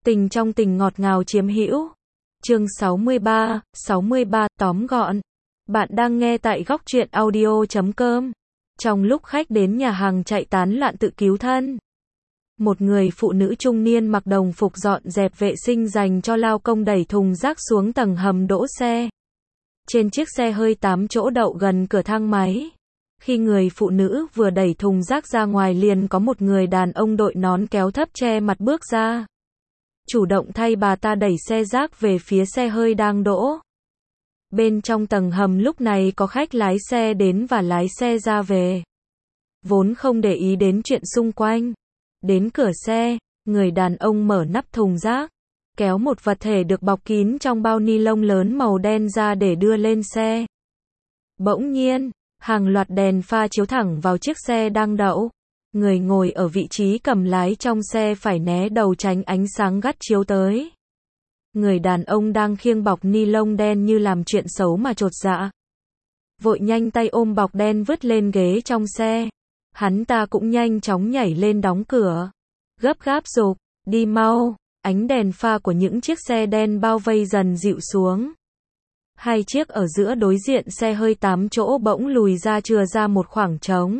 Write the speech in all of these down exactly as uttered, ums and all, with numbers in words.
Tình trong tình ngọt ngào chiếm hữu. Chương sáu mươi ba, sáu mươi ba, tóm gọn. Bạn đang nghe tại góc truyện audio chấm com. Trong lúc khách đến nhà hàng chạy tán loạn tự cứu thân, một người phụ nữ trung niên mặc đồng phục dọn dẹp vệ sinh dành cho lao công đẩy thùng rác xuống tầng hầm đỗ xe. Trên chiếc xe hơi tám chỗ đậu gần cửa thang máy. Khi người phụ nữ vừa đẩy thùng rác ra ngoài liền có một người đàn ông đội nón kéo thấp che mặt bước ra. Chủ động thay bà ta đẩy xe rác về phía xe hơi đang đỗ. Bên trong tầng hầm lúc này có khách lái xe đến và lái xe ra về. Vốn không để ý đến chuyện xung quanh. Đến cửa xe, người đàn ông mở nắp thùng rác, kéo một vật thể được bọc kín trong bao ni lông lớn màu đen ra để đưa lên xe. Bỗng nhiên, hàng loạt đèn pha chiếu thẳng vào chiếc xe đang đậu. Người ngồi ở vị trí cầm lái trong xe phải né đầu tránh ánh sáng gắt chiếu tới. Người đàn ông đang khiêng bọc ni lông đen như làm chuyện xấu mà chột dạ. Vội nhanh tay ôm bọc đen vứt lên ghế trong xe. Hắn ta cũng nhanh chóng nhảy lên đóng cửa. Gấp gáp giục, đi mau. Ánh đèn pha của những chiếc xe đen bao vây dần dịu xuống. Hai chiếc ở giữa đối diện xe hơi tám chỗ bỗng lùi ra chừa ra một khoảng trống.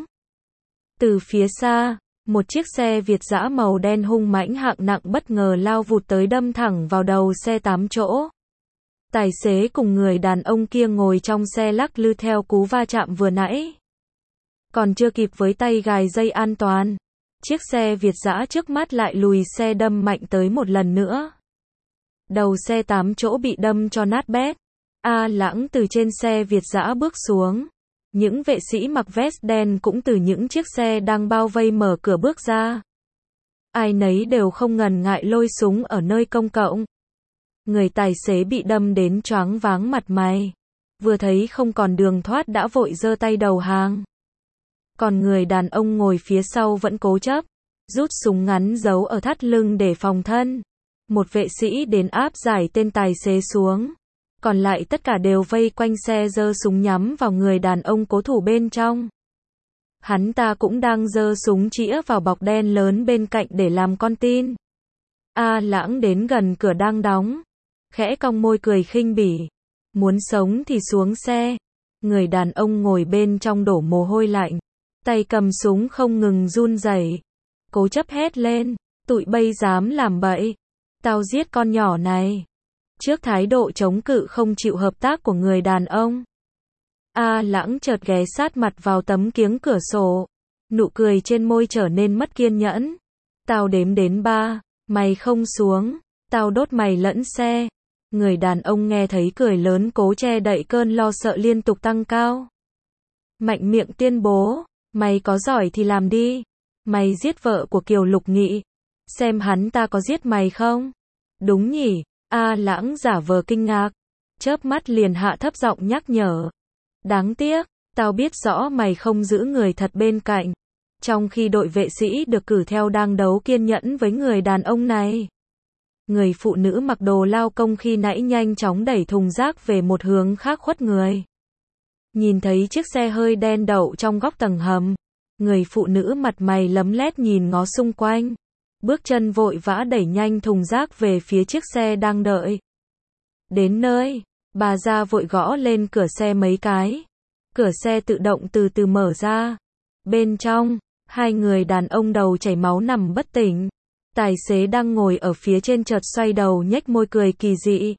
Từ phía xa, một chiếc xe Việt dã màu đen hung mãnh hạng nặng bất ngờ lao vụt tới đâm thẳng vào đầu xe tám chỗ. Tài xế cùng người đàn ông kia ngồi trong xe lắc lư theo cú va chạm vừa nãy. Còn chưa kịp với tay gài dây an toàn, chiếc xe Việt dã trước mắt lại lùi xe đâm mạnh tới một lần nữa. Đầu xe tám chỗ bị đâm cho nát bét. A Lãng từ trên xe Việt dã bước xuống. Những vệ sĩ mặc vest đen cũng từ những chiếc xe đang bao vây mở cửa bước ra. Ai nấy đều không ngần ngại lôi súng ở nơi công cộng. Người tài xế bị đâm đến choáng váng mặt mày. Vừa thấy không còn đường thoát đã vội giơ tay đầu hàng. Còn người đàn ông ngồi phía sau vẫn cố chấp, rút súng ngắn giấu ở thắt lưng để phòng thân. Một vệ sĩ đến áp giải tên tài xế xuống. Còn lại tất cả đều vây quanh xe giơ súng nhắm vào người đàn ông cố thủ bên trong. Hắn ta cũng đang giơ súng chĩa vào bọc đen lớn bên cạnh để làm con tin. A Lãng đến gần cửa đang đóng, khẽ cong môi cười khinh bỉ. Muốn sống thì xuống xe. Người đàn ông ngồi bên trong đổ mồ hôi lạnh, tay cầm súng không ngừng run rẩy, cố chấp hét lên, tụi bay dám làm bậy, tao giết con nhỏ này. Trước thái độ chống cự không chịu hợp tác của người đàn ông, A Lãng chợt ghé sát mặt vào tấm kiếng cửa sổ, nụ cười trên môi trở nên mất kiên nhẫn. Tao đếm đến ba, mày không xuống, tao đốt mày lẫn xe. Người đàn ông nghe thấy cười lớn cố che đậy cơn lo sợ liên tục tăng cao. Mạnh miệng tuyên bố, mày có giỏi thì làm đi. Mày giết vợ của Kiều Lục Nghị, xem hắn ta có giết mày không? Đúng nhỉ? A Lãng giả vờ kinh ngạc, chớp mắt liền hạ thấp giọng nhắc nhở. Đáng tiếc, tao biết rõ mày không giữ người thật bên cạnh. Trong khi đội vệ sĩ được cử theo đang đấu kiên nhẫn với người đàn ông này. Người phụ nữ mặc đồ lao công khi nãy nhanh chóng đẩy thùng rác về một hướng khác khuất người. Nhìn thấy chiếc xe hơi đen đậu trong góc tầng hầm, người phụ nữ mặt mày lấm lét nhìn ngó xung quanh. Bước chân vội vã đẩy nhanh thùng rác về phía chiếc xe đang đợi. Đến nơi, bà ra vội gõ lên cửa xe mấy cái. Cửa xe tự động từ từ mở ra. Bên trong, hai người đàn ông đầu chảy máu nằm bất tỉnh. Tài xế đang ngồi ở phía trên chợt xoay đầu nhếch môi cười kỳ dị.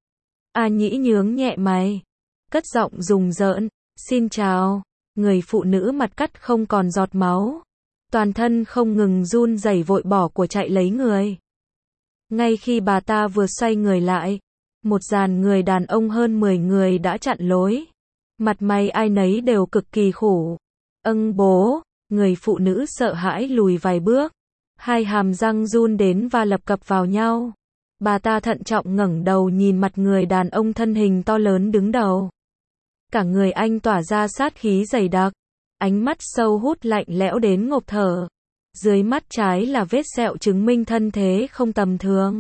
A Nhĩ nhướng nhẹ mày, cất giọng rùng rợn, xin chào. Người phụ nữ mặt cắt không còn giọt máu, toàn thân không ngừng run rẩy vội bỏ của chạy lấy người. Ngay khi bà ta vừa xoay người lại, một dàn người đàn ông hơn mười người đã chặn lối. Mặt mày ai nấy đều cực kỳ khổ. Âng bố, người phụ nữ sợ hãi lùi vài bước. Hai hàm răng run đến và lập cập vào nhau. Bà ta thận trọng ngẩng đầu nhìn mặt người đàn ông thân hình to lớn đứng đầu. Cả người anh tỏa ra sát khí dày đặc. Ánh mắt sâu hút lạnh lẽo đến ngộp thở. Dưới mắt trái là vết sẹo chứng minh thân thế không tầm thường.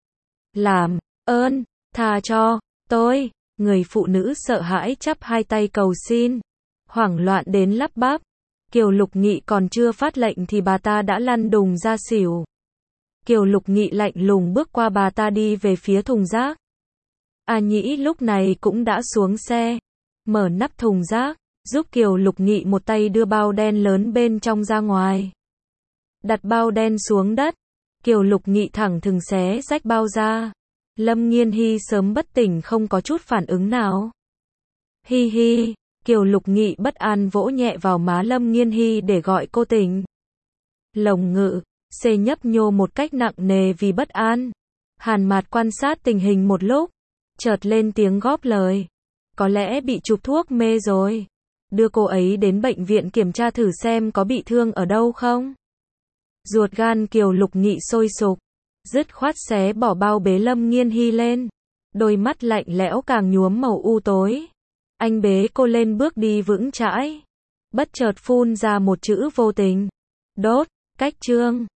Làm ơn, tha cho tôi. Người phụ nữ sợ hãi chắp hai tay cầu xin. Hoảng loạn đến lắp bắp. Kiều Lục Nghị còn chưa phát lệnh thì bà ta đã lăn đùng ra xỉu. Kiều Lục Nghị lạnh lùng bước qua bà ta đi về phía thùng rác. A Nhĩ lúc này cũng đã xuống xe, mở nắp thùng rác, giúp Kiều Lục Nghị một tay đưa bao đen lớn bên trong ra ngoài. Đặt bao đen xuống đất, Kiều Lục Nghị thẳng thừng xé rách bao ra. Lâm Nghiên Hy sớm bất tỉnh không có chút phản ứng nào. Hi hi, Kiều Lục Nghị bất an vỗ nhẹ vào má Lâm Nghiên Hy để gọi cô tỉnh. Lồng Ngự, xê nhấp nhô một cách nặng nề vì bất an. Hàn Mạt quan sát tình hình một lúc, chợt lên tiếng góp lời. Có lẽ bị chụp thuốc mê rồi. Đưa cô ấy đến bệnh viện kiểm tra thử xem có bị thương ở đâu không. Ruột gan Kiều Lục Nghị sôi sục, dứt khoát xé bỏ bao bế Lâm Nghiên Hy lên. Đôi mắt lạnh lẽo càng nhuốm màu u tối. Anh bế cô lên bước đi vững chãi. Bất chợt phun ra một chữ vô tình. Đốt, cách chương.